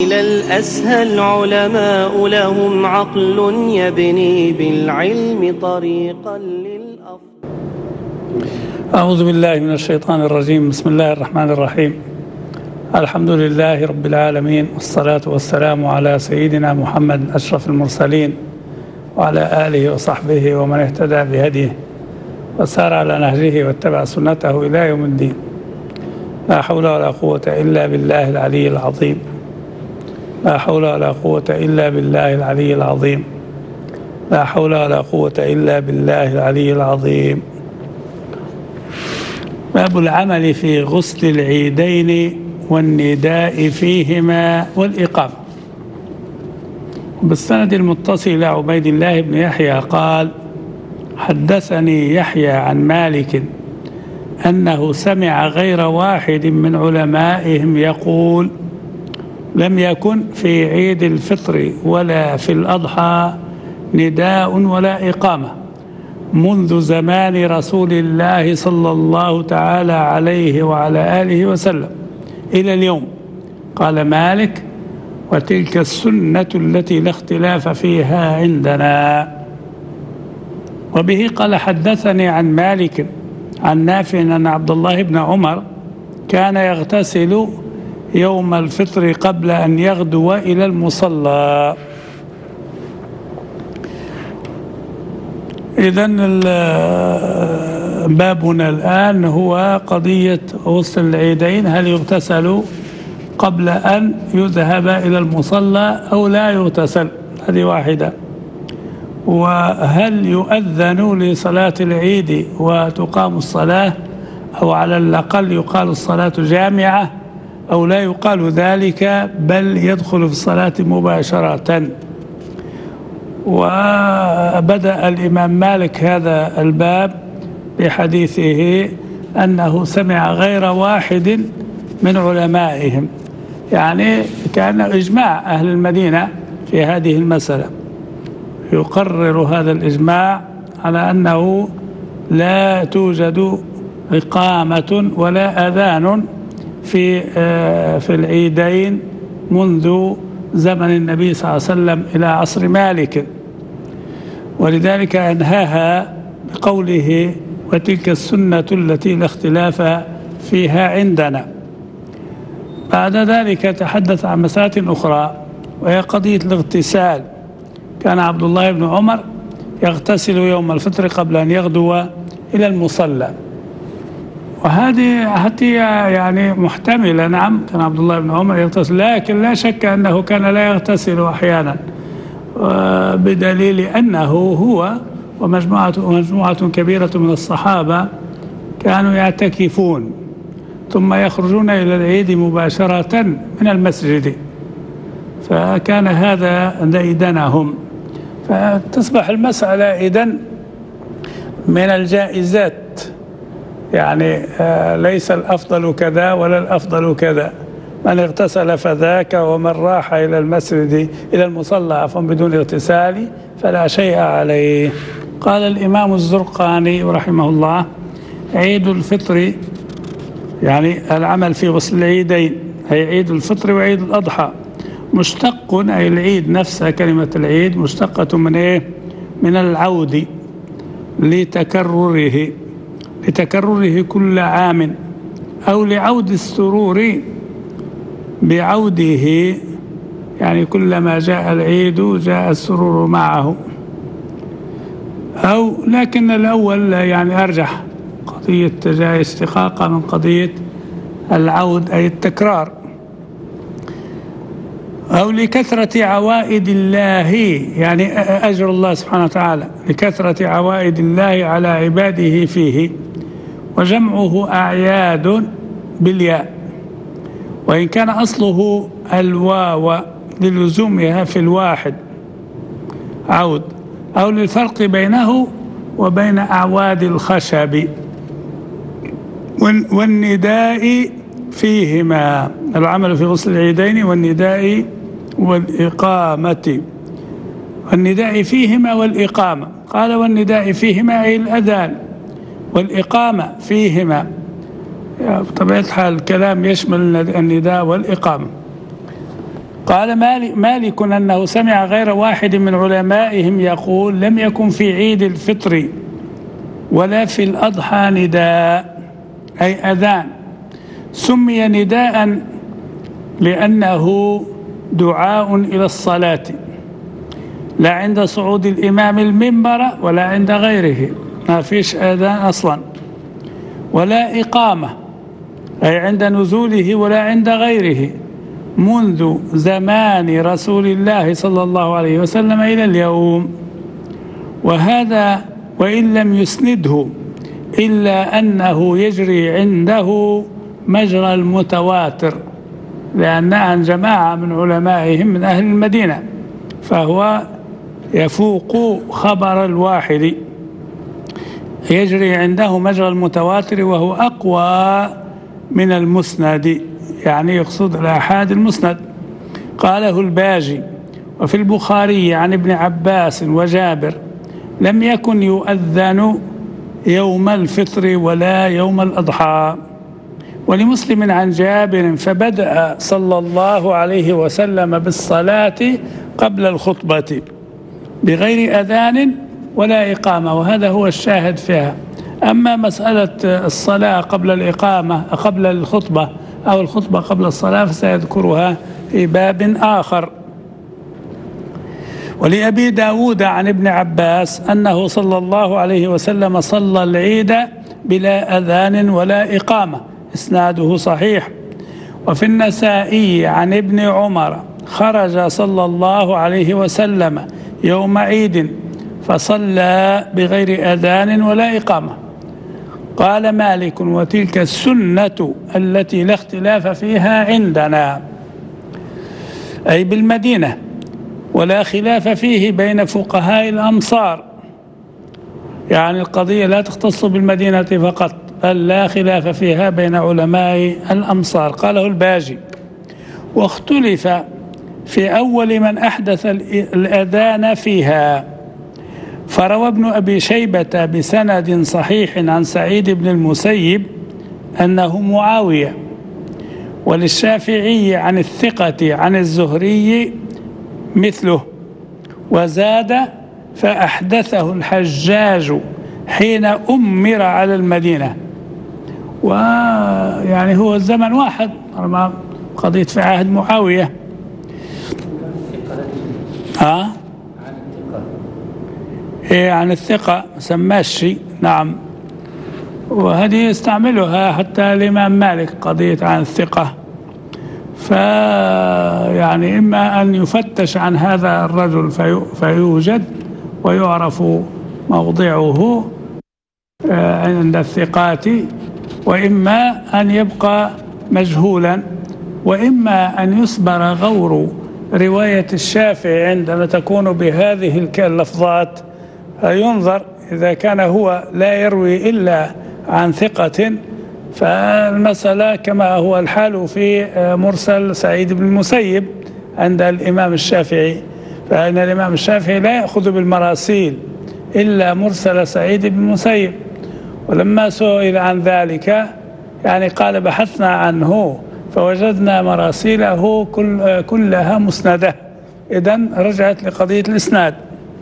الأسهل علماء لهم عقل يبني بالعلم طريقا للأفضل. أعوذ بالله من الشيطان الرجيم. بسم الله الرحمن الرحيم. الحمد لله رب العالمين، والصلاة والسلام على سيدنا محمد أشرف المرسلين وعلى آله وصحبه ومن اهتدى بهديه وسار على نهجه واتبع سنته إلى يوم الدين. لا حول ولا قوة إلا بالله العلي العظيم. لا حول ولا قوة إلا بالله العلي العظيم. لا حول ولا قوة إلا بالله العلي العظيم. باب العمل في غسل العيدين والنداء فيهما والإقامة. بالسند المتصل إلى عبيد الله بن يحيى قال: حدثني يحيى عن مالك أنه سمع غير واحد من علمائهم يقول: لم يكن في عيد الفطر ولا في الأضحى نداء ولا إقامة منذ زمان رسول الله صلى الله تعالى عليه وعلى آله وسلم إلى اليوم. قال مالك: وتلك السنة التي لا اختلاف فيها عندنا. وبه قال: حدثني عن مالك عن نافع أن عبد الله بن عمر كان يغتسل يوم الفطر قبل أن يغدو إلى المصلى. إذن بابنا الآن هو قضية غسل العيدين، هل يغتسل قبل أن يذهب إلى المصلى أو لا يغتسل؟ هذه واحدة. وهل يؤذن لصلاة العيد وتقام الصلاة، أو على الأقل يقال الصلاة جامعة، أو لا يقال ذلك بل يدخل في الصلاة مباشرة؟ وبدأ الإمام مالك هذا الباب بحديثه أنه سمع غير واحد من علمائهم، يعني كان إجماع أهل المدينة في هذه المسألة. يقرر هذا الإجماع على أنه لا توجد إقامة ولا أذان في العيدين منذ زمن النبي صلى الله عليه وسلم إلى عصر مالك، ولذلك أنهاها بقوله: وتلك السنة التي لا اختلاف فيها عندنا. بعد ذلك تحدث عن مسألة أخرى، وهي قضية الاغتسال. كان عبد الله بن عمر يغتسل يوم الفطر قبل أن يغدو إلى المصلى، وهذه حتى يعني محتملة. نعم، كان عبد الله بن عمر يغتسل، لكن لا شك أنه كان لا يغتسل أحيانا، بدليل أنه هو ومجموعة كبيرة من الصحابة كانوا يعتكفون ثم يخرجون إلى العيد مباشرة من المسجد، فكان هذا ديدنهم. فتصبح المسألة إذن من الجائزات، يعني ليس الأفضل كذا ولا الأفضل كذا. من اغتسل فذاك، ومن راح إلى المسجد إلى المصلى عفوا بدون اغتسال فلا شيء عليه. قال الإمام الزرقاني رحمه الله: عيد الفطر، يعني العمل في غسل العيدين، أي عيد الفطر وعيد الأضحى، مشتق، أي العيد نفسها كلمة العيد مشتقة من إيه؟ من العود، لتكرره كل عام، أو لعود السرور بعوده، يعني كلما جاء العيد جاء السرور معه. أو لكن الأول يعني أرجح، قضية جاء اشتقاقا من قضية العود أي التكرار. أو لكثرة عوائد الله، يعني أجر الله سبحانه وتعالى، لكثرة عوائد الله على عباده فيه، وجمعه أعياد بالياء، وإن كان أصله الواو للزومها في الواحد عود، أو للفرق بينه وبين أعواد الخشب. والنداء فيهما، العمل في غسل العيدين والنداء والإقامة. والنداء فيهما والإقامة، قال: والنداء فيهما أي الأذان، والإقامة فيهما. بطبيعة الحال الكلام يشمل النداء والإقامة. قال مالك أنه سمع غير واحد من علمائهم يقول لم يكن في عيد الفطر ولا في الأضحى نداء أي أذان، سمي نداء لأنه دعاء إلى الصلاة، لا عند صعود الإمام المنبر ولا عند غيره، ما فيش أذان أصلا، ولا إقامة أي عند نزوله ولا عند غيره منذ زمان رسول الله صلى الله عليه وسلم إلى اليوم. وهذا وإن لم يسنده إلا أنه يجري عنده مجرى المتواتر، لأن عن جماعة من علمائهم من أهل المدينة، فهو يفوق خبر الواحد، يجري عنده مجرى المتواتر، وهو أقوى من المسند، يعني يقصد الآحاد المسند. قاله الباجي. وفي البخاري عن ابن عباس وجابر لم يكن يؤذن يوم الفطر ولا يوم الأضحى. ولمسلم عن جابر فبدأ صلى الله عليه وسلم بالصلاة قبل الخطبة بغير أذان ولا إقامة، وهذا هو الشاهد فيها. أما مسألة الصلاة قبل الإقامة قبل الخطبة أو الخطبة قبل الصلاة فسيذكرها في باب آخر. ولأبي داود عن ابن عباس أنه صلى الله عليه وسلم صلى العيد بلا أذان ولا إقامة، إسناده صحيح. وفي النسائي عن ابن عمر خرج صلى الله عليه وسلم يوم عيد فصلى بغير أذان ولا إقامة. قال مالك وتلك السنة التي لا اختلاف فيها عندنا، أي بالمدينة، ولا خلاف فيه بين فقهاء الأمصار، يعني القضية لا تختص بالمدينة فقط، بل لا خلاف فيها بين علماء الأمصار. قاله الباجي. واختلف في أول من أحدث الأذان فيها، فروى ابن أبي شيبة بسند صحيح عن سعيد بن المسيب أنه معاوية، وللشافعي عن الثقة عن الزهري مثله، وزاد فأحدثه الحجاج حين أمر على المدينة. ويعني هو الزمن واحد، قضية في عهد معاوية. عن الثقة سماشي، نعم، وهذه يستعملها حتى الإمام مالك، قضية عن الثقة. فيعني إما أن يفتش عن هذا الرجل فيوجد ويعرف موضعه عند الثقات، وإما أن يبقى مجهولا، وإما أن يصبر غور رواية الشافعي عندما تكون بهذه اللفظات، ينظر إذا كان هو لا يروي إلا عن ثقة، فالمسألة كما هو الحال في مرسل سعيد بن المسيب عند الإمام الشافعي، فإن الإمام الشافعي لا يأخذ بالمراسيل إلا مرسل سعيد بن المسيب. ولما سئل عن ذلك يعني قال بحثنا عنه فوجدنا مراسيله كلها مسندة، إذن رجعت لقضية الإسناد.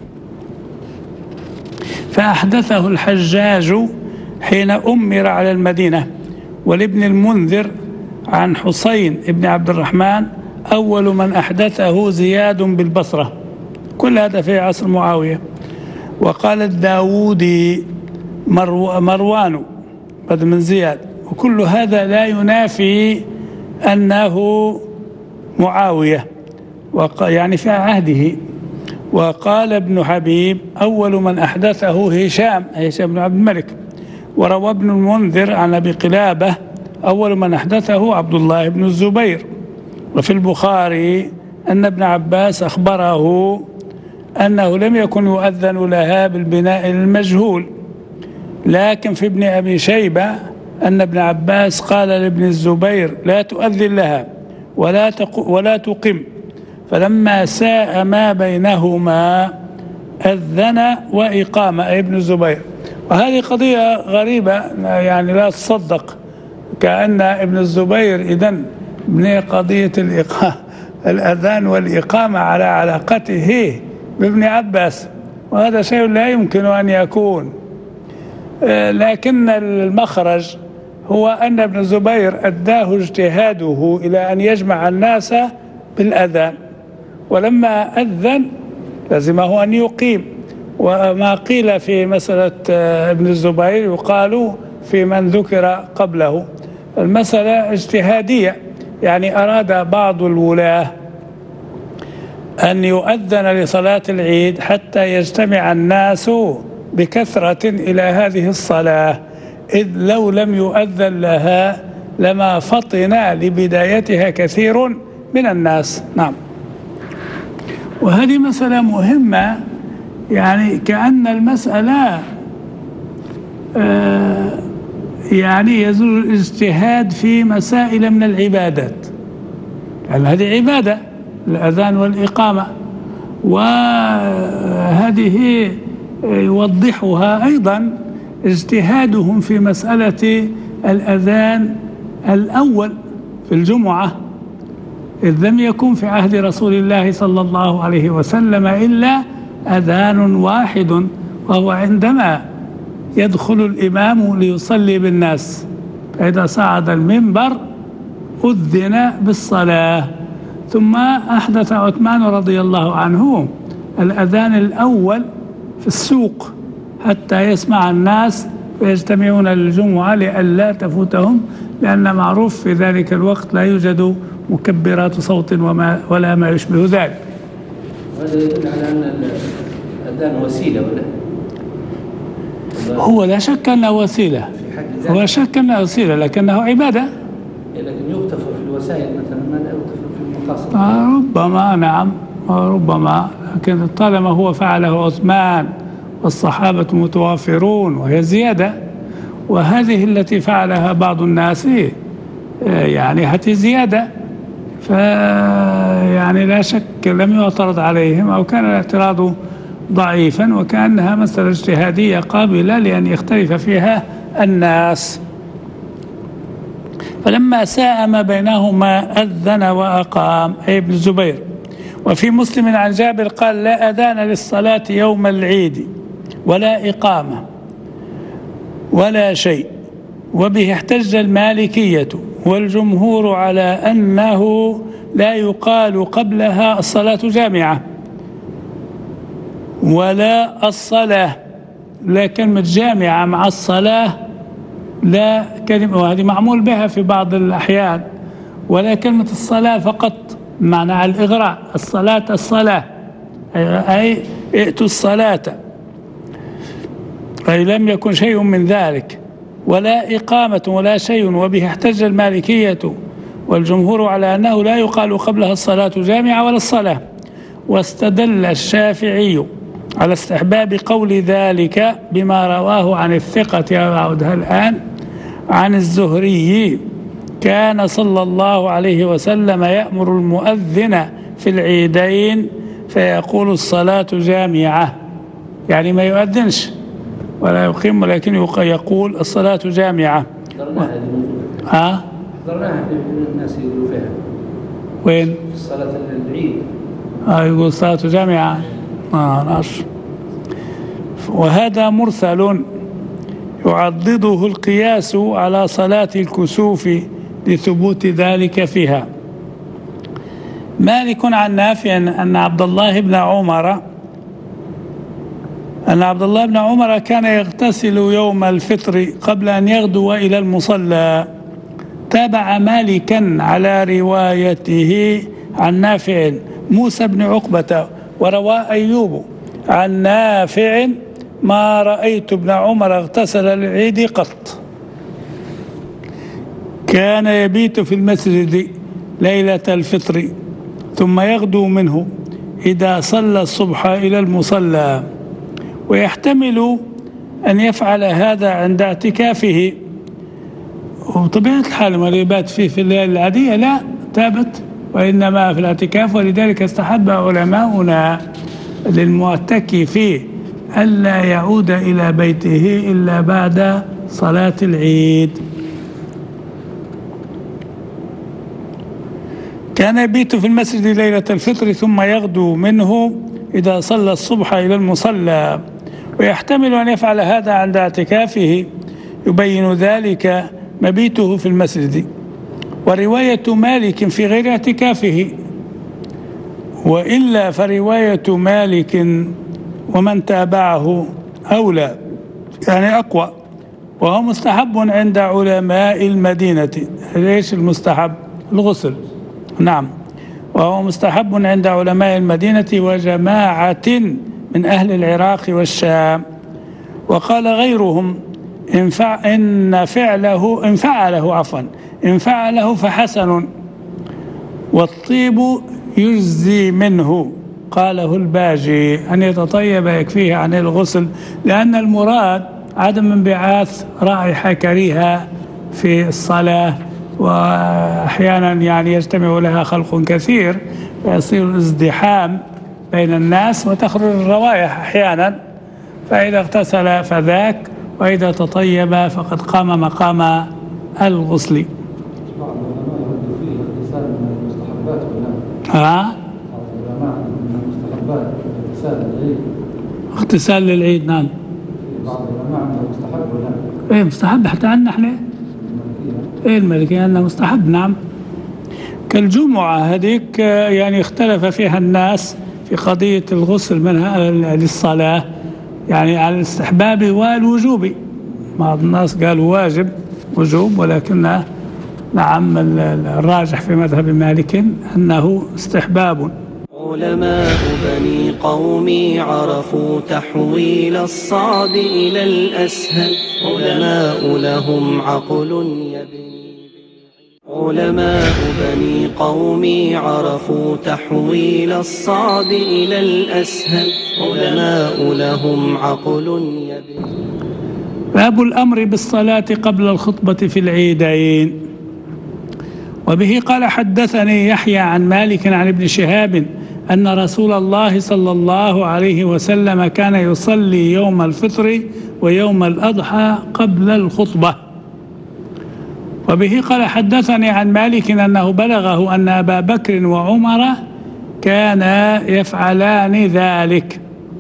فأحدثه الحجاج حين أمر على المدينة. ولابن المنذر عن حسين بن عبد الرحمن أول من أحدثه زياد بالبصرة، كل هذا في عصر معاوية. وقال الداودي مروان بدل من زياد، وكل هذا لا ينافي أنه معاوية يعني في عهده. وقال ابن حبيب أول من أحدثه هشام بن عبد الملك. وروى ابن المنذر عن أبي قلابة أول من أحدثه عبد الله بن الزبير. وفي البخاري أن ابن عباس أخبره أنه لم يكن يؤذن لها بالبناء المجهول. لكن في ابن أبي شيبة أن ابن عباس قال لابن الزبير لا تؤذن لها ولا تقم، فلما ساء ما بينهما أذن وإقامة أي ابن الزبير. وهذه قضية غريبة يعني لا تصدق، كأن ابن الزبير إذن بني قضية الأذان والإقامة على علاقته بابن عباس، وهذا شيء لا يمكن أن يكون. لكن المخرج هو أن ابن الزبير أداه اجتهاده إلى أن يجمع الناس بالأذان، ولما أذن لزمه أن يقيم. وما قيل في مسألة ابن الزبير يقال في من ذكر قبله. المسألة اجتهادية، يعني أراد بعض الولاة أن يؤذن لصلاة العيد حتى يجتمع الناس بكثرة إلى هذه الصلاة، إذ لو لم يؤذن لها لما فطن لبدايتها كثير من الناس. نعم. وهذه مسألة مهمة، يعني كأن المسألة يعني يزول الاجتهاد في مسائل من العبادات، يعني هذه عبادة الأذان والإقامة، وهذه يوضحها أيضا اجتهادهم في مسألة الأذان الأول في الجمعة، إذ لم يكن في عهد رسول الله صلى الله عليه وسلم إلا أذان واحد، وهو عندما يدخل الإمام ليصلي بالناس، فإذا صعد المنبر أذن بالصلاة. ثم أحدث عثمان رضي الله عنه الأذان الأول في السوق حتى يسمع الناس ويجتمعون للجمعة لئلا تفوتهم، لأن معروف في ذلك الوقت لا يوجد مكبرات صوت ولا ما يشبه ذلك. هذا يدل على أن الأذان وسيلة ولا؟ هو لا شك أنه وسيلة، هو شك أنه وسيلة، لكنه عبادة. لكن يغتفر في الوسائل مثلا، ما لا يغتفر في المقاصد. ربما، نعم ربما، لكن طالما هو فعله عثمان والصحابة متوافرون وهي زيادة، وهذه التي فعلها بعض الناس يعني هذه زيادة، فيعني لا شك لم يعترض عليهم، أو كان الاعتراض ضعيفا، وكأنها مسألة اجتهادية قابلة لأن يختلف فيها الناس. فلما ساء ما بينهما أذن وأقام، أي ابن الزبير. وفي مسلم عن جابر قال: لا أذان للصلاة يوم العيد ولا إقامة ولا شيء. وبه احتج المالكية والجمهور على أنه لا يقال قبلها الصلاة جامعة ولا الصلاة، لا كلمة جامعة مع الصلاة لا كلمة، وهذه معمول بها في بعض الأحيان، ولا كلمة الصلاة فقط معنى الإغراء، الصلاة أي ائتوا الصلاة، أي لم يكن شيء من ذلك، ولا إقامة ولا شيء. وبه احتج المالكية والجمهور على أنه لا يقال قبلها الصلاة جامعة ولا الصلاة. واستدل الشافعي على استحباب قول ذلك بما رواه عن الثقة، أعودها الآن، عن الزهري: كان صلى الله عليه وسلم يأمر المؤذن في العيدين فيقول الصلاة جامعة، يعني ما يؤذنش ولا يقيم، ولكن يقول الصلاة جامعة. حضرناها في الناس يقولوا فيها. وين؟ الصلاة العيد. يقول الصلاة جامعة. نعرف. وهذا مرسل يعضده القياس على صلاة الكسوف لثبوت ذلك فيها. مالك عن نافع أن عبد الله بن عمر كان يغتسل يوم الفطر قبل أن يغدو إلى المصلى. تابع مالكا على روايته عن نافع موسى بن عقبة، وروى أيوب عن نافع: ما رأيت ابن عمر اغتسل للعيد قط. كان يبيت في المسجد ليلة الفطر ثم يغدو منه إذا صلى الصبح إلى المصلى. ويحتمل أن يفعل هذا عند اعتكافه، وبطبيعة الحال ما يبات فيه في الليالي العادية لا ثابت، وإنما في الاعتكاف. ولذلك استحب علماؤنا للمعتكف ألا يعود إلى بيته إلا بعد صلاة العيد. كان يبيت في المسجد ليلة الفطر ثم يغدو منه إذا صلى الصبح إلى المصلى، ويحتمل أن يفعل هذا عند اعتكافه، يبين ذلك مبيته في المسجد. ورواية مالك في غير اعتكافه، وإلا فرواية مالك ومن تابعه أولى، يعني أقوى، وهو مستحب عند علماء المدينة. ليش المستحب؟ الغسل، نعم، وهو مستحب عند علماء المدينة وجماعة من أهل العراق والشام. وقال غيرهم إن فعله فحسن، والطيب يجزي منه. قاله الباجي أن يتطيب يكفيه عن الغسل، لأن المراد عدم انبعاث رائحة كريهة في الصلاة، وأحيانا يعني يجتمع لها خلق كثير ويصير ازدحام بين الناس وتخرج الروائح أحيانا، فإذا اغتسل فذاك، وإذا تطيب فقد قام مقام الغسل. اغتسال للعيد، نعم. ايه مستحب حتى عنا احنا، ايه المالكية انه مستحب، نعم. كالجمعة هذيك يعني اختلف فيها الناس في قضية الغسل منها للصلاة، يعني على الاستحباب والوجوب. بعض الناس قالوا واجب وجوب، ولكن نعم الراجح في مذهب مالك أنه استحباب. علماء بني قومي عرفوا تحويل الصعب إلى الأسهل، علماء لهم عقل يبني. علماء بني قومي عرفوا تحويل الصعب إلى الأسهل، علماء لهم عقل يبني. باب الأمر بالصلاة قبل الخطبة في العيدين. وبه قال حدثني يحيى عن مالك عن ابن شهاب أن رسول الله صلى الله عليه وسلم كان يصلي يوم الفطر ويوم الأضحى قبل الخطبة. وبه قال حدثني عن مالك أنه بلغه أن أبا بكر وعمر كانا يفعلان ذلك.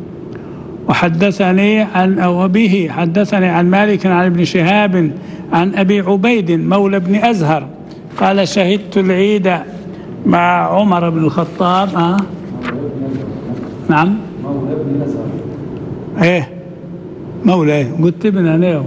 وبه حدثني عن مالك عن ابن شهاب عن أبي عبيد مولى بن أزهر قال شهدت العيد مع عمر بن الخطاب. نعم، مولى بن أزهر. مولى قلت ابن أنا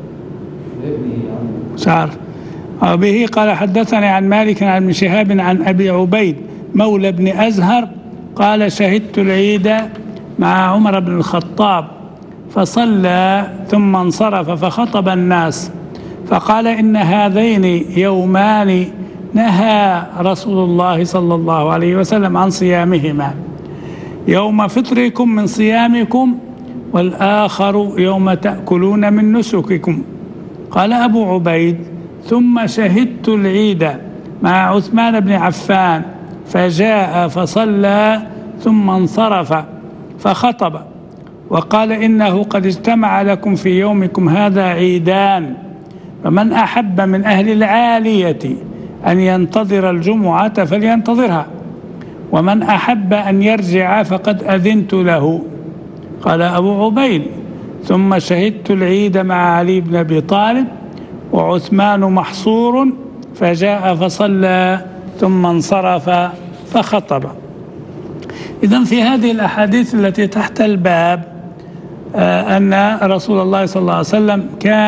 شعر. وبه قال حدثني عن مالك عن ابن شهاب عن أبي عبيد مولى بن أزهر قال شهدت العيد مع عمر بن الخطاب فصلى ثم انصرف فخطب الناس فقال إن هذين يومان نهى رسول الله صلى الله عليه وسلم عن صيامهما، يوم فطركم من صيامكم والآخر يوم تأكلون من نسككم. قال أبو عبيد ثم شهدت العيد مع عثمان بن عفان فجاء فصلى ثم انصرف فخطب وقال إنه قد اجتمع لكم في يومكم هذا عيدان، فمن أحب من أهل العالية أن ينتظر الجمعة فلينتظرها، ومن أحب أن يرجع فقد أذنت له. قال أبو عبيد ثم شهدت العيد مع علي بن أبي طالب وعثمان محصور فجاء فصلى ثم انصرف فخطب. إذن في هذه الأحاديث التي تحت الباب أن رسول الله صلى الله عليه وسلم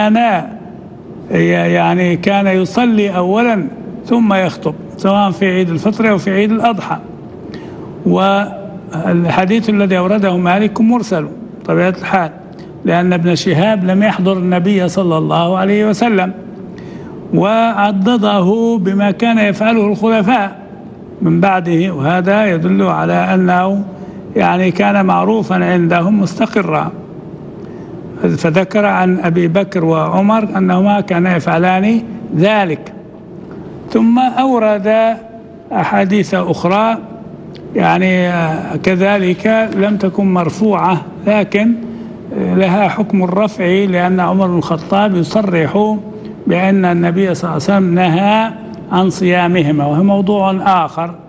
كان يصلي أولا ثم يخطب، سواء في عيد الفطر أو في عيد الأضحى. والحديث الذي أورده مالك مرسل طبيعة الحال، لأن ابن شهاب لم يحضر النبي صلى الله عليه وسلم، وعضده بما كان يفعله الخلفاء من بعده، وهذا يدل على أنه كان معروفا عندهم مستقرا. فذكر عن أبي بكر وعمر أنهما كانا يفعلان ذلك. ثم أورد أحاديث أخرى كذلك لم تكن مرفوعة لكن لها حكم الرفع، لأن عمر بن الخطاب يصرح بأن النبي صلى الله عليه وسلم نهى عن صيامهما، وهو موضوع آخر.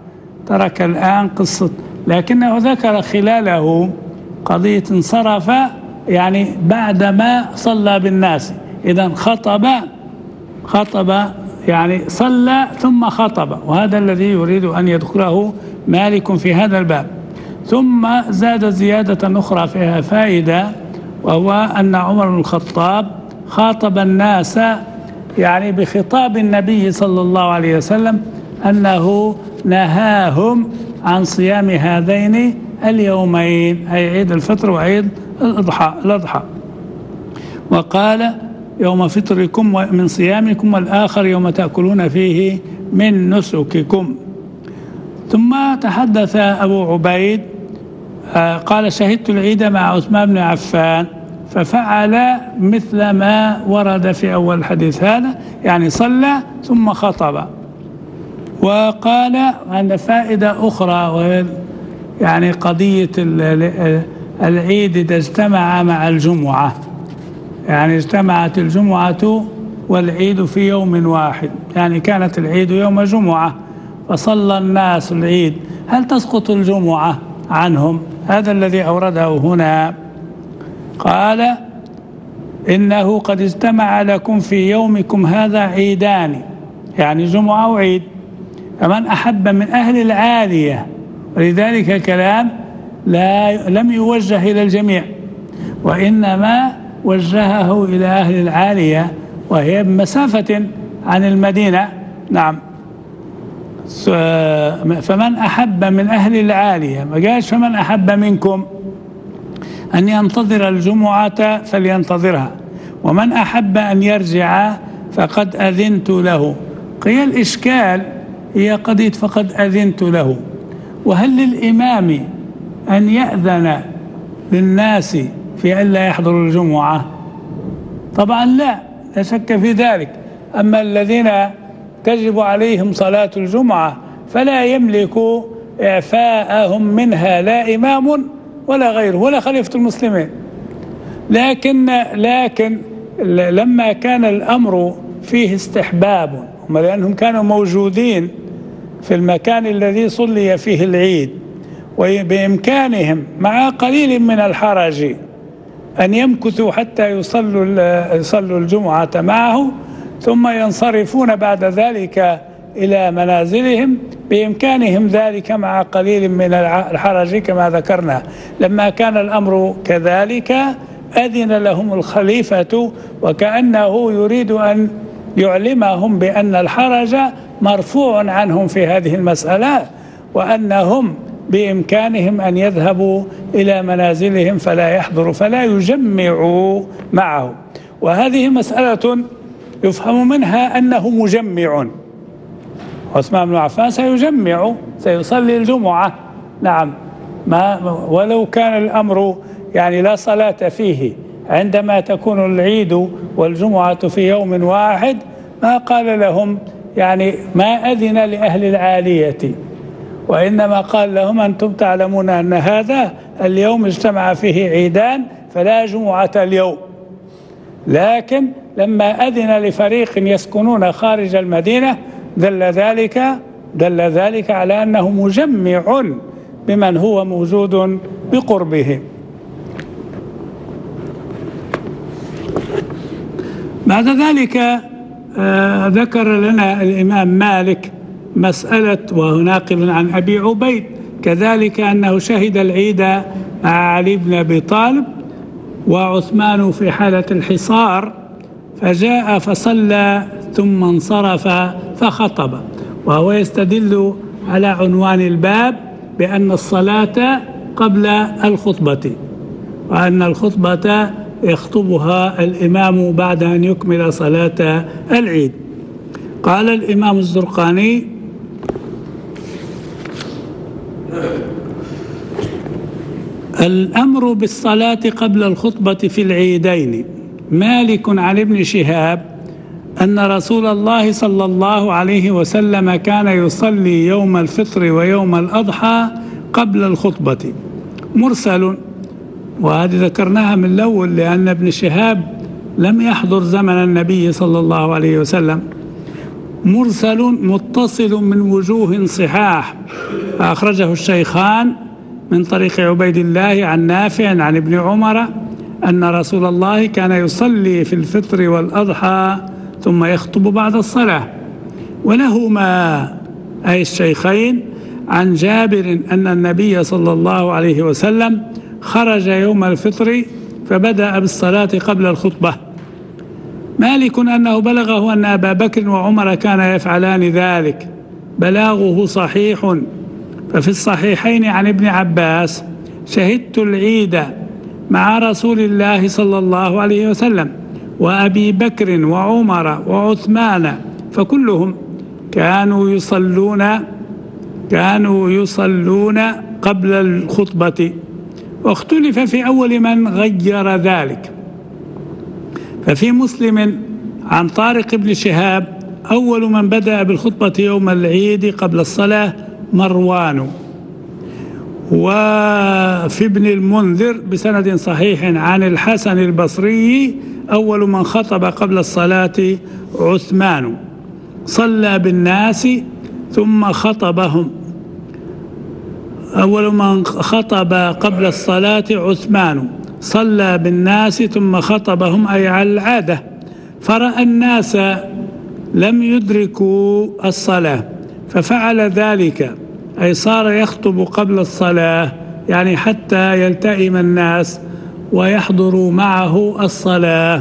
ترك الآن قصة، لكنه ذكر خلاله قضية انصرف يعني بعدما صلى بالناس، إذا خطب يعني صلى ثم خطب، وهذا الذي يريد أن يذكره مالك في هذا الباب. ثم زاد زيادة أخرى فيها فائدة، وهو أن عمر بن الخطاب خاطب الناس يعني بخطاب النبي صلى الله عليه وسلم أنه نهاهم عن صيام هذين اليومين، أي عيد الفطر وعيد الأضحى، وقال يوم فطركم من صيامكم والآخر يوم تأكلون فيه من نسككم. ثم تحدث أبو عبيد قال شهدت العيد مع عثمان بن عفان ففعل مثل ما ورد في أول الحديث هذا، يعني صلى ثم خطب. وقال عند فائدة أخرى، وهي يعني قضية العيد إذا اجتمع مع الجمعة، يعني اجتمعت الجمعة والعيد في يوم واحد، يعني كانت العيد يوم جمعة فصلى الناس العيد، هل تسقط الجمعة عنهم؟ هذا الذي أورده هنا. قال إنه قد اجتمع لكم في يومكم هذا عيدان، يعني جمعة وعيد، فمن أحب من أهل العالية، ولذلك كلام لم يوجه إلى الجميع، وإنما وجهه إلى أهل العالية وهي بمسافة عن المدينة. نعم، فمن أحب من أهل العالية، ما قالش فمن أحب منكم أن ينتظر الجمعة فلينتظرها، ومن أحب أن يرجع فقد أذنت له. قيل الإشكال هي قضية فقد أذنت له، وهل للإمام أن يأذن للناس في أن لا يحضروا الجمعة؟ طبعا لا شك في ذلك. أما الذين تجب عليهم صلاة الجمعة فلا يملك إعفاءهم منها لا إمام ولا غيره ولا خليفة المسلمين. لكن لما كان الأمر فيه استحباب، لأنهم كانوا موجودين في المكان الذي صلي فيه العيد، وبإمكانهم مع قليل من الحرج أن يمكثوا حتى يصلوا الجمعة معه ثم ينصرفون بعد ذلك إلى منازلهم، بإمكانهم ذلك مع قليل من الحرج كما ذكرنا. لما كان الأمر كذلك أذن لهم الخليفة، وكأنه يريد أن يعلمهم بأن الحرج مرفوع عنهم في هذه المسألة، وأنهم بإمكانهم أن يذهبوا إلى منازلهم فلا يحضروا فلا يجمعوا معه. وهذه مسألة يفهم منها أنه مجمع، عثمان بن عفان سيجمع، سيصلي الجمعة. نعم، ولو كان الأمر يعني لا صلاة فيه عندما تكون العيد والجمعة في يوم واحد، ما قال لهم يعني ما أذن لأهل العالية، وإنما قال لهم أنتم تعلمون أن هذا اليوم اجتمع فيه عيدان فلا جمعة اليوم. لكن لما أذن لفريق يسكنون خارج المدينة دل ذلك على أنه مجمع بمن هو موجود بقربه. بعد ذلك ذكر لنا الإمام مالك مسألة، وهو ناقل عن أبي عبيد كذلك، أنه شهد العيد مع علي بن أبي طالب وعثمان في حالة الحصار، فجاء فصلى ثم انصرف فخطب، وهو يستدل على عنوان الباب بأن الصلاة قبل الخطبة، وأن الخطبة يخطبها الإمام بعد أن يكمل صلاة العيد. قال الإمام الزرقاني: الأمر بالصلاة قبل الخطبة في العيدين. مالك عن ابن شهاب أن رسول الله صلى الله عليه وسلم كان يصلي يوم الفطر ويوم الأضحى قبل الخطبة. مرسل، وهذه ذكرناها من الأول لأن ابن شهاب لم يحضر زمن النبي صلى الله عليه وسلم. مرسل متصل من وجوه صحاح، أخرجه الشيخان من طريق عبيد الله عن نافع عن ابن عمر أن رسول الله كان يصلي في الفطر والأضحى ثم يخطب بعد الصلاة. ولهما أي الشيخين عن جابر أن النبي صلى الله عليه وسلم خرج يوم الفطر فبدأ بالصلاة قبل الخطبة. مالك أنه بلغه أن أبا بكر وعمر كانا يفعلان ذلك، بلاغه صحيح. ففي الصحيحين عن ابن عباس: شهدت العيد مع رسول الله صلى الله عليه وسلم وأبي بكر وعمر وعثمان فكلهم كانوا يصلون قبل الخطبة. واختلف في أول من غير ذلك، ففي مسلم عن طارق بن شهاب: أول من بدأ بالخطبة يوم العيد قبل الصلاة مروان. وفي ابن المنذر بسند صحيح عن الحسن البصري: أول من خطب قبل الصلاة عثمان، صلى بالناس ثم خطبهم. أول من خطب قبل الصلاة عثمان، صلى بالناس ثم خطبهم، أي على العادة. فرأى الناس لم يدركوا الصلاة ففعل ذلك، أي صار يخطب قبل الصلاة، يعني حتى يلتئم الناس ويحضروا معه الصلاة.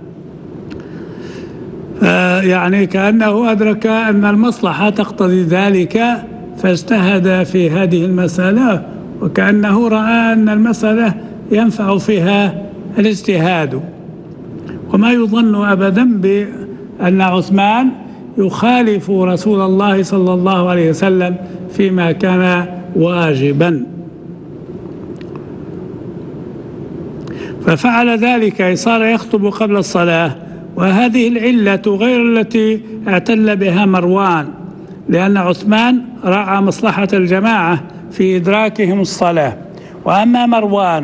يعني كأنه أدرك أن المصلحة تقتضي ذلك فاجتهد في هذه المسألة، وكأنه رأى أن المسألة ينفع فيها الاجتهاد. وما يظن أبدا بأن عثمان يخالف رسول الله صلى الله عليه وسلم فيما كان واجبا. ففعل ذلك، صار يخطب قبل الصلاة. وهذه العلة غير التي اعتل بها مروان، لأن عثمان راعى مصلحة الجماعة في إدراكهم الصلاة، وأما مروان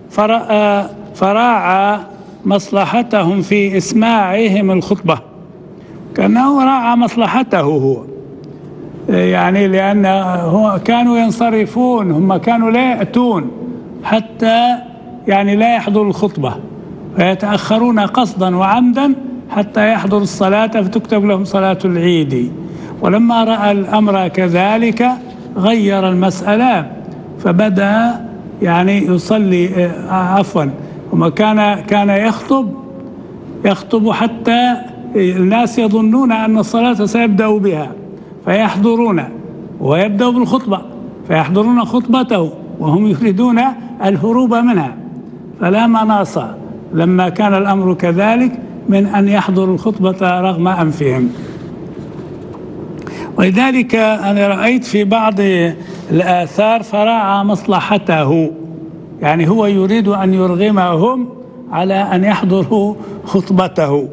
فراعى مصلحتهم في إسماعهم الخطبة، كأنه راعى مصلحته هو، يعني لأن كانوا ينصرفون، هم كانوا لا يأتون حتى يعني لا يحضروا الخطبة، فيتأخرون قصدا وعمدا حتى يحضروا الصلاة فتكتب لهم صلاة العيد. ولما رأى الأمر كذلك غير المسألة، فبدأ يعني يصلي وما كان يخطب حتى الناس يظنون أن الصلاة سيبدأ بها فيحضرون، ويبدأ بالخطبة فيحضرون خطبته وهم يريدون الهروب منها، فلا مناص لما كان الأمر كذلك من أن يحضروا الخطبة رغم أنفهم. ولذلك أنا رأيت في بعض الآثار فراعى مصلحته، يعني هو يريد أن يرغمهم على أن يحضروا خطبته،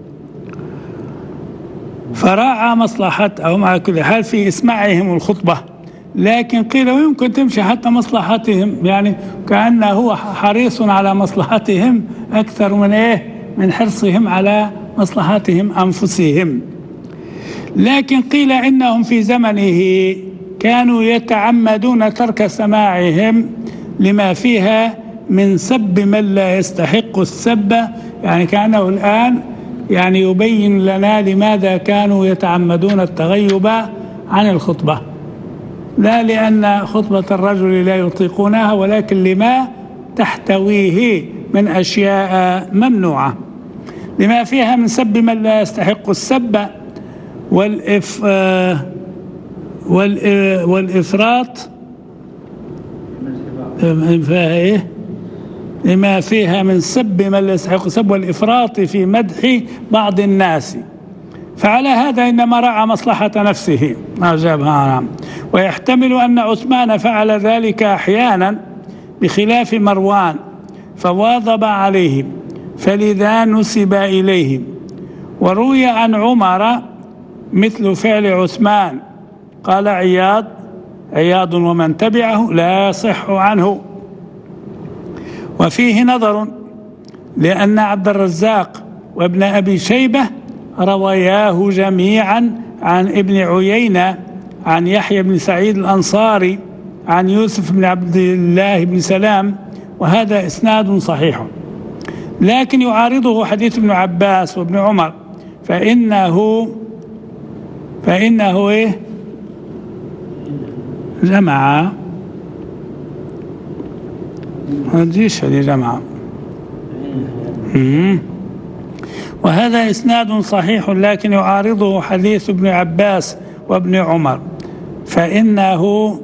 فراعى مصلحتهم على كل حال في إسماعهم الخطبة. لكن قيل ويمكن تمشي حتى مصلحتهم، يعني كأنه هو حريص على مصلحتهم أكثر من حرصهم على مصلحتهم أنفسهم. لكن قيل إنهم في زمنه كانوا يتعمدون ترك سماعهم لما فيها من سب من لا يستحق السب، يعني كأنه الآن يعني يبين لنا لماذا كانوا يتعمدون التغيب عن الخطبة، لا لأن خطبة الرجل لا يطيقونها، ولكن لما تحتويه من أشياء ممنوعة، لما فيها من سب من لا يستحق السب والإفراط، لما فيها من سب من لا يستحق السب والإفراط في مدح بعض الناس. فعلى هذا إنما راعى مصلحة نفسه ما جابها. ويحتمل أن عثمان فعل ذلك أحيانا بخلاف مروان فواظب عليهم، فلذا نسب إليهم. وروي عن عمر مثل فعل عثمان، قال عياض ومن تبعه لا يصح عنه. وفيه نظر، لأن عبد الرزاق وابن أبي شيبة رواياه جميعا عن ابن عيينة عن يحيى بن سعيد الأنصاري عن يوسف بن عبد الله بن سلام، وهذا إسناد صحيح، لكن يعارضه حديث ابن عباس وابن عمر، فإنه إيه؟ جمع هديش هذه جمع. وهذا إسناد صحيح، لكن يعارضه حديث ابن عباس وابن عمر، فإنه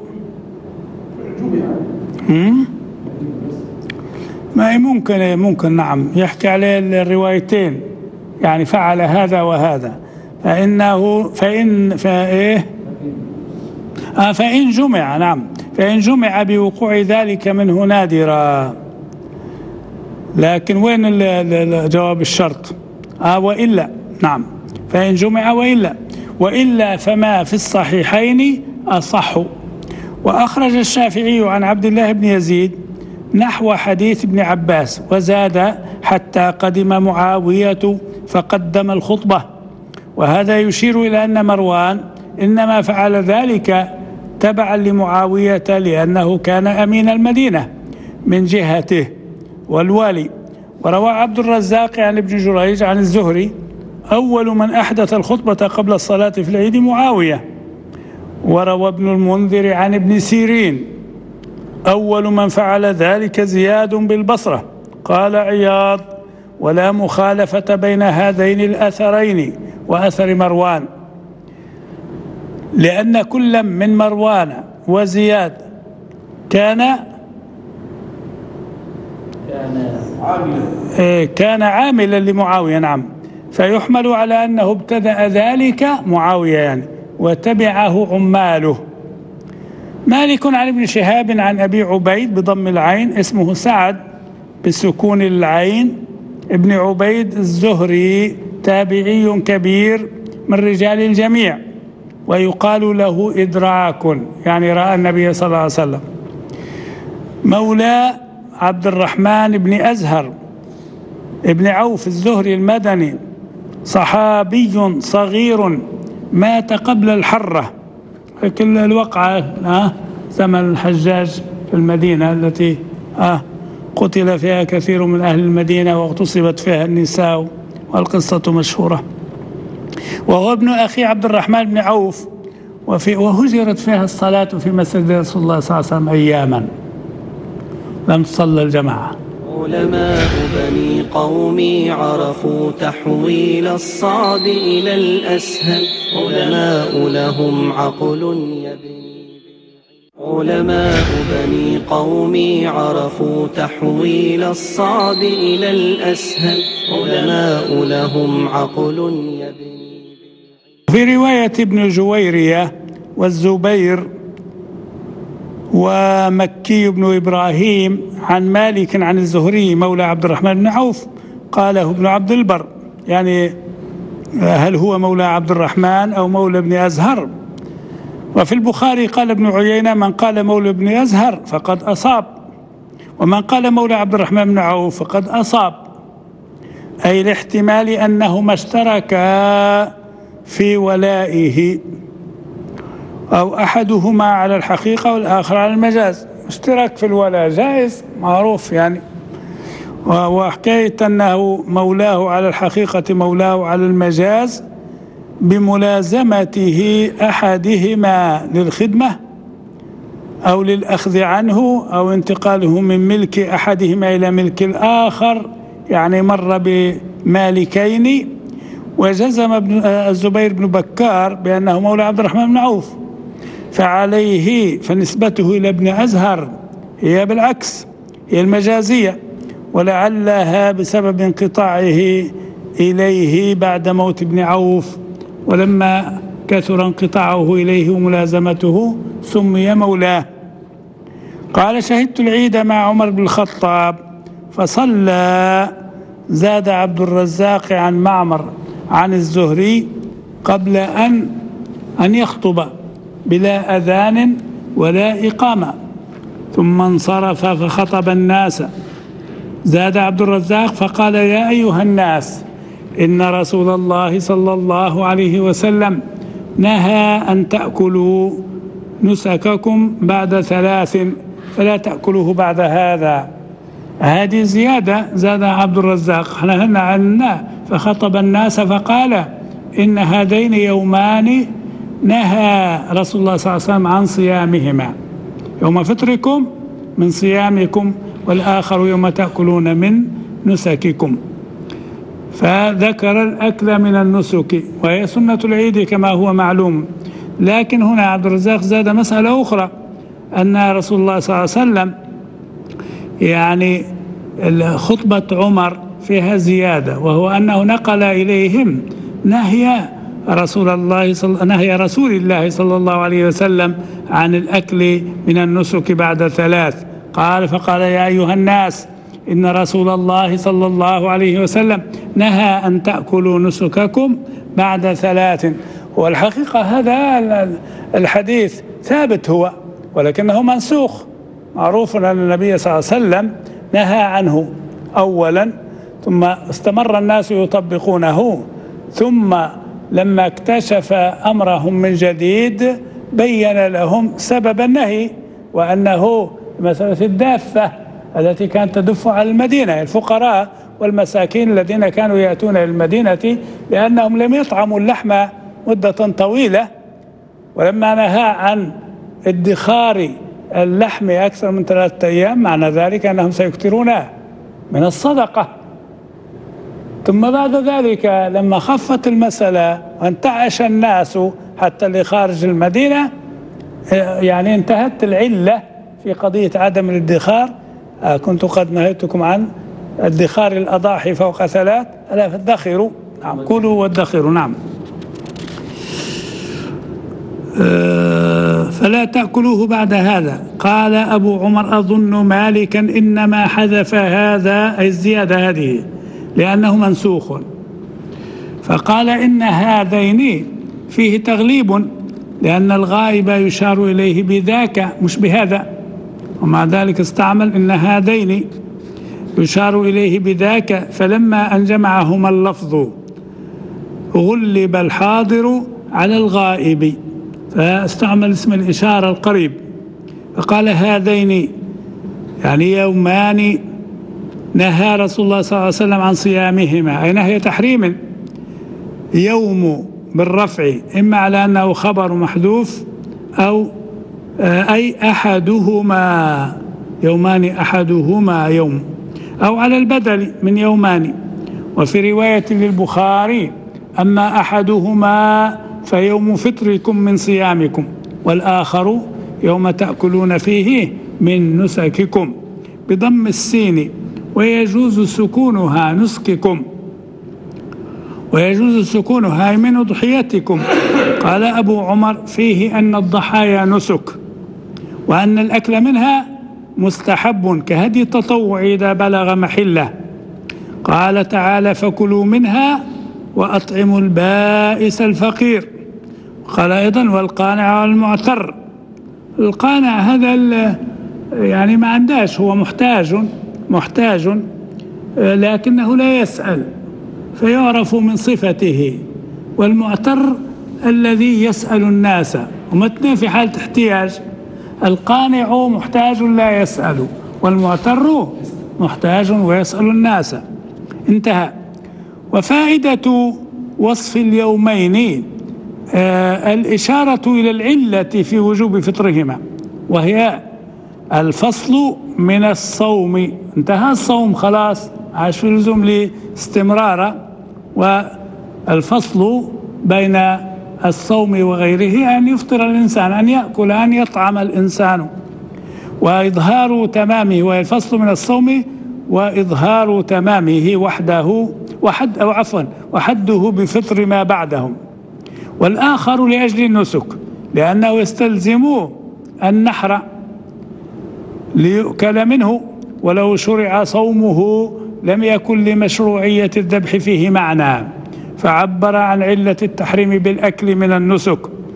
ما ممكن نعم يحكي عليه الروايتين، يعني فعل هذا وهذا، فإن جمع، نعم، فإن جمع بوقوع ذلك منه نادرا. لكن وين الجواب الشرط؟ وإلا، نعم، فإن جمع وإلا فما في الصحيحين أصح. وأخرج الشافعي عن عبد الله بن يزيد نحو حديث ابن عباس، وزاد حتى قدم معاوية فقدم الخطبة، وهذا يشير إلى أن مروان إنما فعل ذلك تبعا لمعاوية، لأنه كان أمين المدينة من جهته والوالي. وروى عبد الرزاق عن ابن جريج عن الزهري: أول من أحدث الخطبة قبل الصلاة في العيد معاوية. وروى ابن المنذر عن ابن سيرين: أول من فعل ذلك زياد بالبصرة. قال عياض: ولا مخالفة بين هذين الأثرين وأثر مروان، لأن كل من مروان وزياد كان عاملا لمعاوية، نعم، فيحمل على أنه ابتدأ ذلك معاوية يعني، وتبعه عماله. مالك عن ابن شهاب عن أبي عبيد بضم العين، اسمه سعد بسكون العين، ابن عبيد الزهري، تابعي كبير من رجال الجميع، ويقال له إدراك، يعني رأى النبي صلى الله عليه وسلم. مولى عبد الرحمن بن أزهر ابن عوف الزهري المدني، صحابي صغير، مات قبل الحرة، كل الوقعة زمن الحجاج في المدينة التي قتل فيها كثير من أهل المدينة واغتصبت فيها النساء، والقصة مشهورة. وهو ابن أخي عبد الرحمن بن عوف، وهجرت فيها الصلاة في مسجد رسول الله صلى الله عليه وسلم أياما لم تصلى الجماعة. علماء بني قومي عرفوا تحويل الصعب إلى الأسهل، علماء لهم عقل يبني. علماء بني قومي عرفوا تحويل الصعب إلى الأسهل، علماء لهم عقل يبني. في رواية ابن جويرية والزبير ومكي بن إبراهيم عن مالك عن الزهري مولى عبد الرحمن بن عوف، قاله ابن عبد البر، يعني هل هو مولى عبد الرحمن أو مولى ابن أزهر؟ وفي البخاري قال ابن عيينة: من قال مولى ابن أزهر فقد أصاب، ومن قال مولى عبد الرحمن بن عوف فقد أصاب، أي الاحتمال أنهما اشتركا في ولائه، أو أحدهما على الحقيقة والآخر على المجاز. اشتراك في الولاء جائز معروف يعني، وحكاية أنه مولاه على الحقيقة مولاه على المجاز بملازمته أحدهما للخدمة أو للأخذ عنه أو انتقاله من ملك أحدهما إلى ملك الآخر، يعني مر بمالكين. وجزم الزبير بن بكار بأنه مولى عبد الرحمن بن عوف، فنسبته إلى ابن أزهر هي بالعكس، هي المجازية، ولعلها بسبب انقطاعه إليه بعد موت ابن عوف، ولما كثر انقطاعه إليه وملازمته سمي مولاه. قال: شهدت العيد مع عمر بن الخطاب فصلى. زاد عبد الرزاق عن معمر عن الزهري قبل أن يخطب بلا أذان ولا إقامة، ثم انصرف فخطب الناس. زاد عبد الرزاق فقال: يا أيها الناس، إن رسول الله صلى الله عليه وسلم نهى أن تأكلوا نسككم بعد 3 فلا تأكلوه بعد هذا. هذه زيادة زاد عبد الرزاق. احنا هنا عنا فخطب الناس فقال إن هذين يومان نهى رسول الله صلى الله عليه وسلم عن صيامهما، يوم فطركم من صيامكم، والآخر يوم تأكلون من نسككم. فذكر الأكل من النسك وهي سنة العيد كما هو معلوم. لكن هنا عبد الرزاق زاد مسألة أخرى، أن رسول الله صلى الله عليه وسلم يعني خطبة عمر فيها زيادة، وهو أنه نقل إليهم نهي رسول الله صلى الله عليه وسلم عن الأكل من النسك بعد 3. فقال يا أيها الناس إن رسول الله صلى الله عليه وسلم نهى أن تأكلوا نسككم بعد 3. والحقيقة هذا الحديث ثابت هو، ولكنه منسوخ. معروف أن النبي صلى الله عليه وسلم نهى عنه أولا، ثم استمر الناس يطبقونه، ثم لما اكتشف أمرهم من جديد بين لهم سبب النهي، وأنه مسألة الدافة التي كانت تدف على المدينة، الفقراء والمساكين الذين كانوا يأتون إلى المدينة لأنهم لم يطعموا اللحم مدة طويلة. ولما نهى عن ادخار اللحم أكثر من 3 أيام معنى ذلك أنهم سيكثرون من الصدقة. ثم بعد ذلك لما خفت المسألة وانتعش الناس حتى لخارج المدينة، يعني انتهت العلة في قضية عدم الادخار. كنت قد نهيتكم عن ادخار الأضاحي فوق 3، ألا فادخروا، نعم، كلوا وادخروا، نعم. فلا تأكلوه بعد هذا. قال أبو عمر أظن مالكا إنما حذف هذا أي الزيادة هذه لأنه منسوخ، فقال إن هذين فيه تغليب لأن الغائب يشار إليه بذاك مش بهذا، ومع ذلك استعمل إن هذين يشار إليه بذاك، فلما أن جمعهما اللفظ غلب الحاضر على الغائب، فاستعمل اسم الإشارة القريب، فقال هذين يعني يومان نهى رسول الله صلى الله عليه وسلم عن صيامهما، أي نهي تحريم. يوم بالرفع إما على أنه خبر محذوف أو أي أحدهما، يومان أحدهما يوم، أو على البدل من يومان. وفي رواية للبخاري أما أحدهما فيوم فطركم من صيامكم، والآخر يوم تأكلون فيه من نسككم بضم السين، ويجوز سكونها نسككم، ويجوز سكونها من أضحيتكم. قال أبو عمر فيه أن الضحايا نسك، وأن الأكل منها مستحب كهدي التطوع إذا بلغ محله. قال تعالى فكلوا منها وأطعموا البائس الفقير. قال أيضا والقانع والمعتر. القانع هذا يعني ما عندهش، هو محتاج لكنه لا يسأل فيعرف من صفته، والمعتر الذي يسأل الناس، ومثنى في حالة احتياج. القانع محتاج لا يسأل، والمعتر محتاج ويسأل الناس. انتهى. وفائدة وصف اليومين الإشارة إلى العلة في وجوب فطرهما، وهي الفصل من الصوم. انتهى الصوم خلاص، عاش في لزوم لاستمراره. والفصل بين الصوم وغيره أن يفطر الإنسان، أن يأكل، أن يطعم الإنسان، وإظهار تمامه، والفصل من الصوم وإظهار تمامه وحده وحده بفطر ما بعدهم. والآخر لأجل النسك لأنه يستلزم النحر ليؤكل منه، ولو شرع صومه لم يكن لمشروعية الذبح فيه معنى، فعبر عن علة التحريم بالأكل من النسك،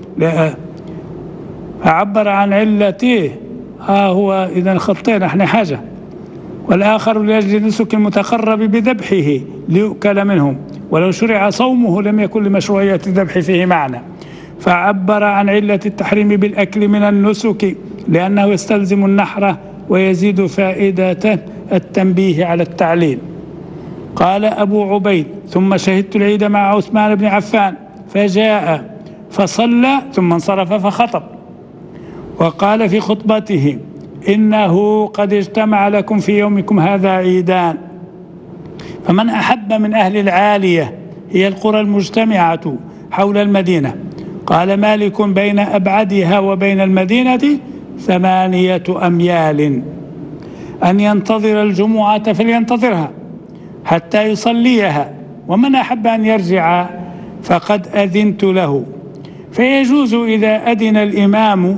فعبر عن علته. هو إذا خطينا احنا حاجة. والآخر لأجل النسك المتقرب بذبحه ليؤكل منه، ولو شرع صومه لم يكن لمشروعية الذبح فيه معنى، فعبر عن علة التحريم بالأكل من النسك لأنه يستلزم النحر ويزيد فائدة التنبيه على التعليل. قال أبو عبيد: ثم شهدت العيد مع عثمان بن عفان فجاء فصلى ثم انصرف فخطب. وقال في خطبته: إنه قد اجتمع لكم في يومكم هذا عيدان، فمن أحب من أهل العالية، هي القرى المجتمعة حول المدينة، قال مالك بين أبعدها وبين المدينة 8 أميال، أن ينتظر الجمعة فلينتظرها حتى يصليها، ومن أحب أن يرجع فقد أذنت له. فيجوز إذا أذن الإمام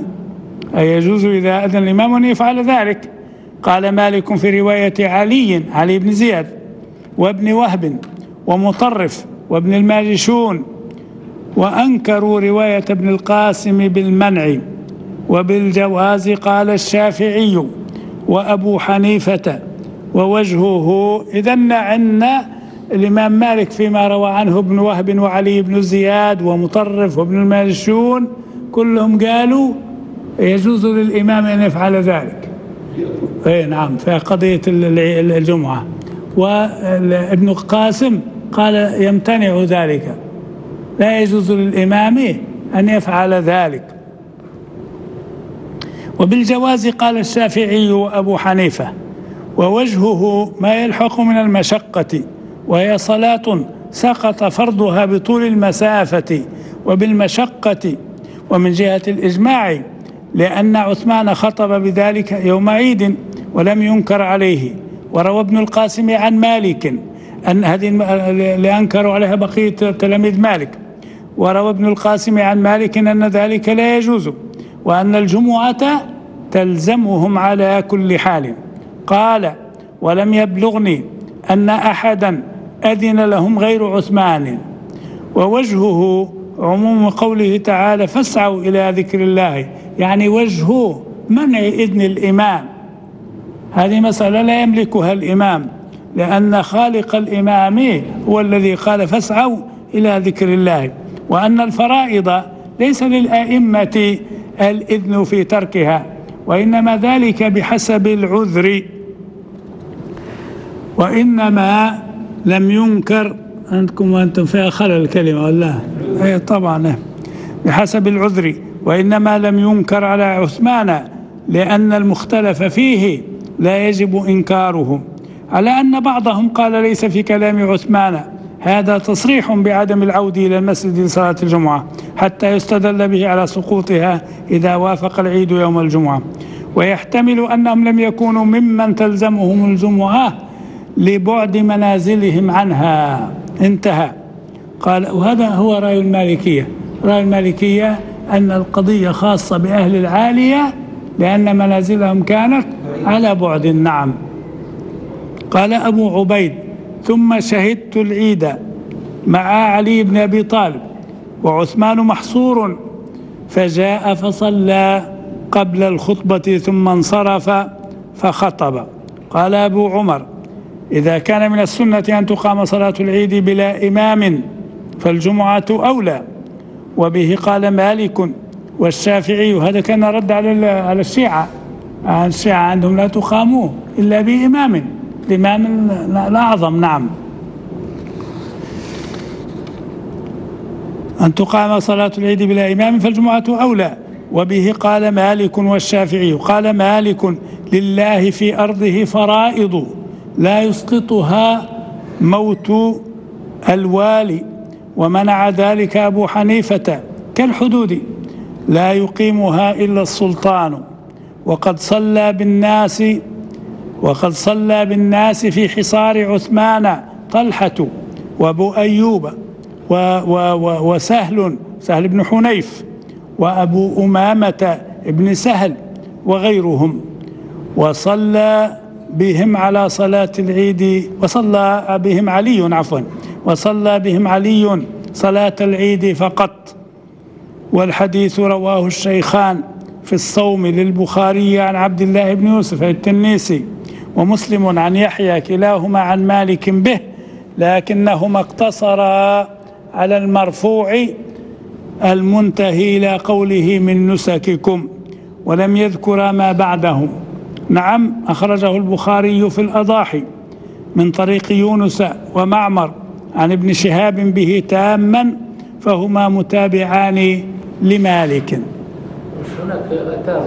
أن يفعل ذلك. قال مالك في رواية علي بن زياد وابن وهب ومطرف وابن الماجشون، وأنكروا رواية ابن القاسم بالمنع، وبالجواز قال الشافعي وأبو حنيفة ووجهه. إذن عندنا الإمام مالك فيما روى عنه ابن وهب وعلي بن زياد ومطرف وابن الماجشون كلهم قالوا يجوز للإمام أن يفعل ذلك. نعم، في قضية الجمعة. وابن القاسم قال يمتنع ذلك، لا يجوز للإمام أن يفعل ذلك. وبالجواز قال الشافعي وأبو حنيفة، ووجهه ما يلحق من المشقة، وهي صلاة سقط فرضها بطول المسافة وبالمشقة. ومن جهة الإجماع لأن عثمان خطب بذلك يوم عيد ولم ينكر عليه. وروى ابن القاسم عن مالك أن هذه اللي أنكروا عليها بقية تلاميذ مالك، وروى ابن القاسم عن مالك أن ذلك لا يجوز، وأن الجمعة تلزمهم على كل حال. قال: ولم يبلغني أن أحدا أذن لهم غير عثمان. ووجهه عموم قوله تعالى: فاسعوا إلى ذكر الله، يعني وجهه منع إذن الإمام. هذه مسألة لا يملكها الإمام، لأن خالق الإمام هو الذي قال: فاسعوا إلى ذكر الله. وأن الفرائض ليس للأئمة الإذن في تركها، وإنما ذلك بحسب العذر. وإنما لم ينكر عندكم وأنتم فيها خلل الكلمة ولا؟ طبعا بحسب العذر. وإنما لم ينكر على عثمان لأن المختلف فيه لا يجب إنكاره، على أن بعضهم قال ليس في كلام عثمان هذا تصريح بعدم العود إلى المسجد لصلاة الجمعة حتى يستدل به على سقوطها إذا وافق العيد يوم الجمعة. ويحتمل أنهم لم يكونوا ممن تلزمهم الجمعة لبعد منازلهم عنها. انتهى. قال: وهذا هو رأي المالكية. رأي المالكية أن القضية خاصة بأهل العالية لأن منازلهم كانت على بعد. نعم. قال أبو عبيد: ثم شهدت العيد مع علي بن أبي طالب وعثمان محصور، فجاء فصلى قبل الخطبة ثم انصرف فخطب. قال أبو عمر: إذا كان من السنة أن تقام صلاة العيد بلا إمام فالجمعة أولى. وبه قال مالك والشافعي. هذا كان رد على الشيعة. الشيعة عندهم لا تقاموا إلا بإمام، الإمام الأعظم. نعم. أن تقام صلاة العيد بلا إمام فالجمعة أولى. وبه قال مالك والشافعي. قال مالك: لله في أرضه فرائض لا يسقطها موت الوالي. ومنع ذلك أبو حنيفة كالحدود لا يقيمها إلا السلطان. وقد صلى بالناس في حصار عثمان طلحة وأبو أيوب وسهل بن حنيف وأبو أمامة بن سهل وغيرهم، وصلى بهم على صلاة العيد وصلى بهم علي صلاة العيد فقط. والحديث رواه الشيخان في الصوم للبخاري عن عبد الله بن يوسف التنيسي ومسلم عن يحيى كلاهما عن مالك به، لكنهما اقتصرا على المرفوع المنتهي إلى قوله من نسككم، ولم يذكر ما بعده. نعم، أخرجه البخاري في الأضاحي من طريق يونس ومعمر عن ابن شهاب به تاما، فهما متابعان لمالك. هناك آثار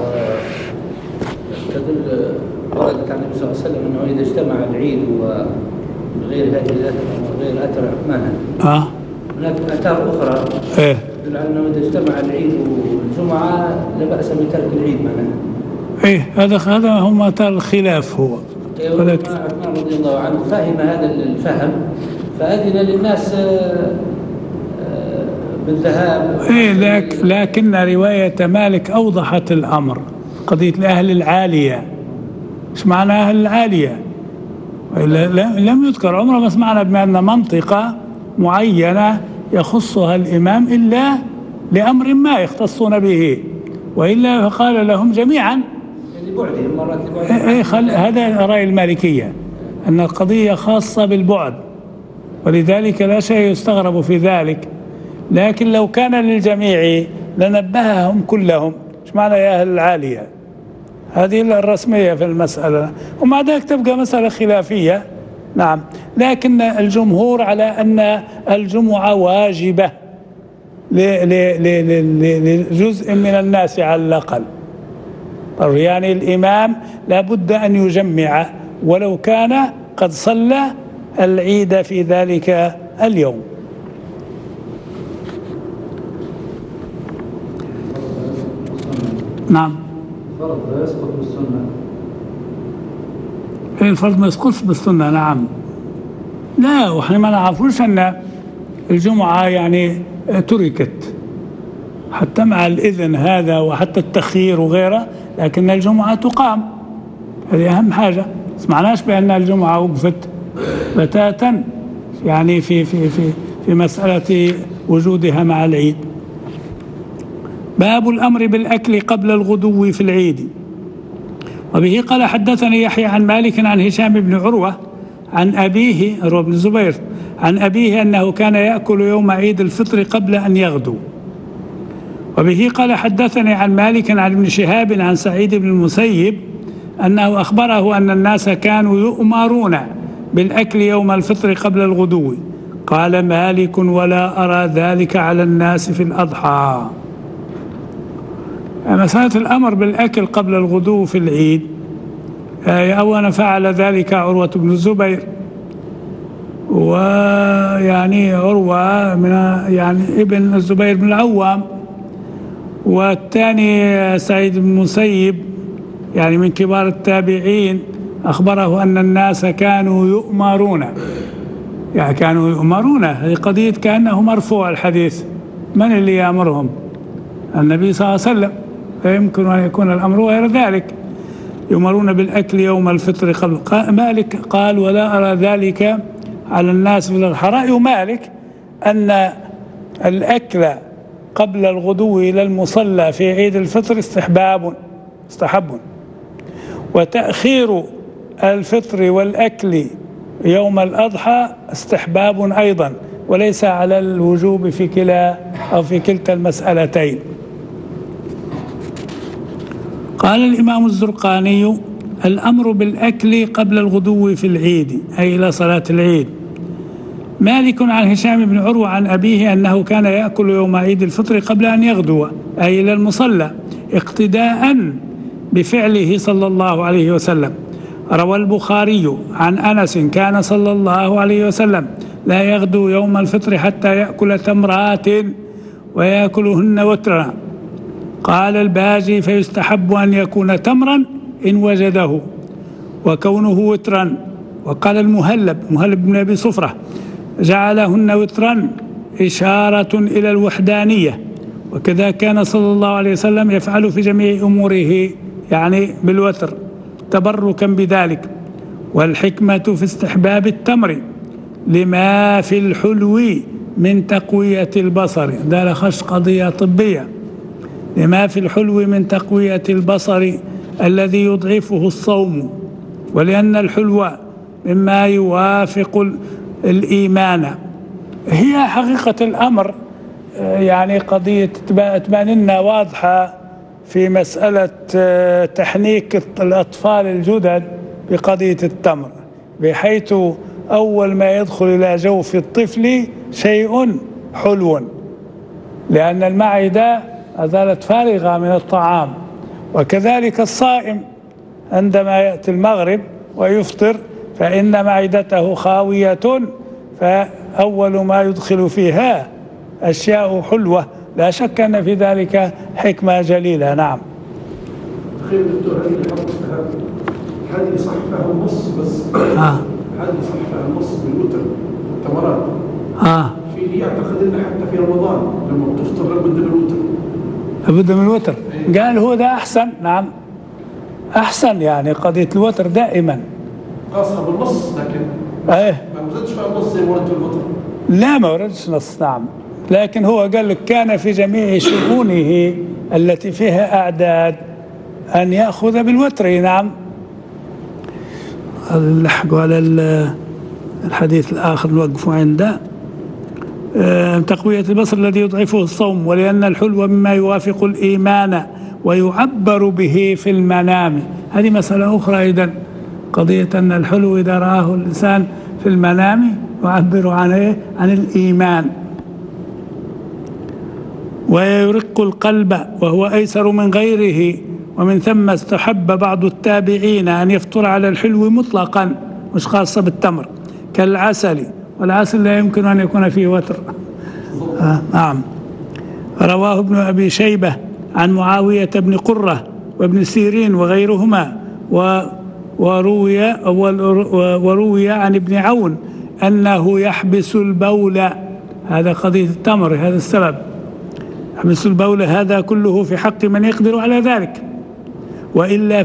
تدل وردت عن النبي صلى الله عليه وسلم أنه إذا اجتمع العيد وغير هذه الآثار وغير آثار عثمان هناك آثار أخرى تدل على أنه إذا اجتمع العيد والجمعة لا بأس بترك العيد معناها. هذا هم آثار الخلاف هو. عثمان رضي الله عنه فهم هذا الفهم فأذن للناس بالذهاب. لكن رواية مالك أوضحت الأمر، قضية الأهل العالية. إيش معنى أهل العالية؟ لم يذكر عمره، ما سمعنا بأن منطقة معينة يخصها الإمام إلا لأمر ما يختصون به، وإلا فقال لهم جميعا. هذا رأي المالكية، أن القضية خاصة بالبعد، ولذلك لا شيء يستغرب في ذلك. لكن لو كان للجميع لنبههم كلهم. ايش معنى يا أهل العالية؟ هذه الرسمية في المسألة، ومع ذلك تبقى مسألة خلافية. نعم، لكن الجمهور على أن الجمعة واجبة لجزء من الناس على الأقل. يعني الإمام لابد أن يجمع ولو كان قد صلى العيد في ذلك اليوم. نعم، الفرض يسقط بالسنة. الفرض ما يسقطش بالسنة. نعم، لا، وإحنا ما نعرفوش أن الجمعة يعني تركت حتى مع الإذن هذا وحتى التخيير وغيره، لكن الجمعة تقام، هذه أهم حاجة. سمعناش بأن الجمعة وقفت بتاتا يعني في مسألة وجودها مع العيد. باب الأمر بالأكل قبل الغدو في العيد. وبه قال حدثني يحيى عن مالك عن هشام بن عروة عن أبيه عروة بن الزبير عن أبيه أنه كان يأكل يوم عيد الفطر قبل أن يغدو. وبه قال حدثني عن مالك عن ابن شهاب عن سعيد بن المسيب أنه أخبره أن الناس كانوا يؤمرون بالأكل يوم الفطر قبل الغدو. قال مالك: ولا أرى ذلك على الناس في الأضحى. مسألة الأمر بالأكل قبل الغدو في العيد، أولا فعل ذلك عروة بن الزبير، ويعني عروة من يعني ابن الزبير بن العوام، والثاني سعيد بن المسيب يعني من كبار التابعين، أخبره أن الناس كانوا يؤمرون، يعني كانوا يؤمرون، هذه قضية كأنه مرفوع الحديث. من اللي يأمرهم؟ النبي صلى الله عليه وسلم، فيمكن أن يكون الأمر غير ذلك. يؤمرون بالأكل يوم الفطر قبل. مالك قال: ولا أرى ذلك على الناس في الأضحى. رأي مالك أن الأكل قبل الغدو إلى المصلى في عيد الفطر استحب، وتأخير الفطر والأكل يوم الأضحى استحباب أيضا، وليس على الوجوب في كلتا المسألتين. قال الإمام الزرقاني: الأمر بالأكل قبل الغدو في العيد أي إلى صلاة العيد. مالك عن هشام بن عروة عن أبيه أنه كان يأكل يوم عيد الفطر قبل أن يغدو أي إلى المصلى، اقتداء بفعله صلى الله عليه وسلم. روى البخاري عن أنس: كان صلى الله عليه وسلم لا يغدو يوم الفطر حتى يأكل تمرات ويأكلهن وترا. قال الباجي: فيستحب أن يكون تمرا إن وجده، وكونه وترا. وقال مهلب بن أبي صفرة: جعلهن وترا إشارة إلى الوحدانية، وكذا كان صلى الله عليه وسلم يفعل في جميع أموره يعني بالوتر تبركا بذلك. والحكمة في استحباب التمر لما في الحلو من تقوية البصر. ده لخش قضية طبية. لما في الحلو من تقوية البصر الذي يضعفه الصوم، ولأن الحلو مما يوافق الإيمان. هي حقيقة الأمر يعني قضية تبان واضحة في مسألة تحنيك الأطفال الجدد بقضية التمر، بحيث أول ما يدخل إلى جوف الطفل شيء حلو، لأن المعدة أزالت فارغة من الطعام. وكذلك الصائم عندما يأتي المغرب ويفطر فإن معدته خاوية، فأول ما يدخل فيها أشياء حلوة، لا شك أن في ذلك حكمة جليلة. نعم. خير دكتور، هذه صح فيها النص بس. هذه صح فيها النص بالوتر والتمرات. في يعتقد أن حتى في رمضان لما بتفطر لابد من الوتر. لابد من الوتر. قال هو ده أحسن. نعم أحسن، يعني قضية الوتر دائما قاصها بالنص، لكن ما وردش فيها النص زي ما ورد في الوتر. لا ما وردش نص. نعم، لكن هو قال لك كان في جميع شؤونه التي فيها أعداد أن يأخذ بالوتر. نعم. نلحق على الحديث الآخر نوقف عنده. تقوية البصر الذي يضعفه الصوم، ولأن الحلو مما يوافق الإيمان ويعبر به في المنام. هذه مسألة أخرى أيضا، قضية أن الحلو إذا رآه الإنسان في المنام يعبر عن الإيمان. ويرق القلب وهو أيسر من غيره، ومن ثم استحب بعض التابعين أن يفطر على الحلو مطلقا، مش خاصة بالتمر، كالعسل، والعسل لا يمكن أن يكون فيه وتر. نعم. رواه ابن أبي شيبة عن معاوية بن قرة وابن سيرين وغيرهما، وروي عن ابن عون أنه يحبس البول. هذا قضية التمر، هذا السبب يحبس البول، هذا كله في حق من يقدر على ذلك، وإلا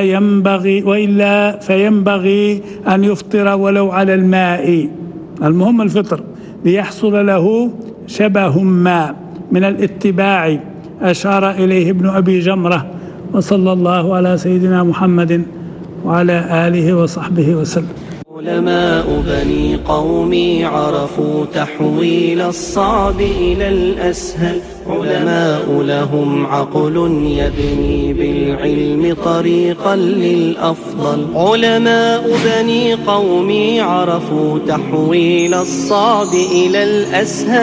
فينبغي أن يفطر ولو على الماء، المهم الفطر، ليحصل له شبه ما من الاتباع أشار إليه ابن أبي جمرة. وصلى الله على سيدنا محمد وعلى آله وصحبه وسلم. علماء بني قومي عرفوا تحويل الصعب إلى الأسهل، علماء لهم عقل يبني بالعلم طريقا للأفضل. علماء بني قومي عرفوا تحويل الصعب إلى الأسهل.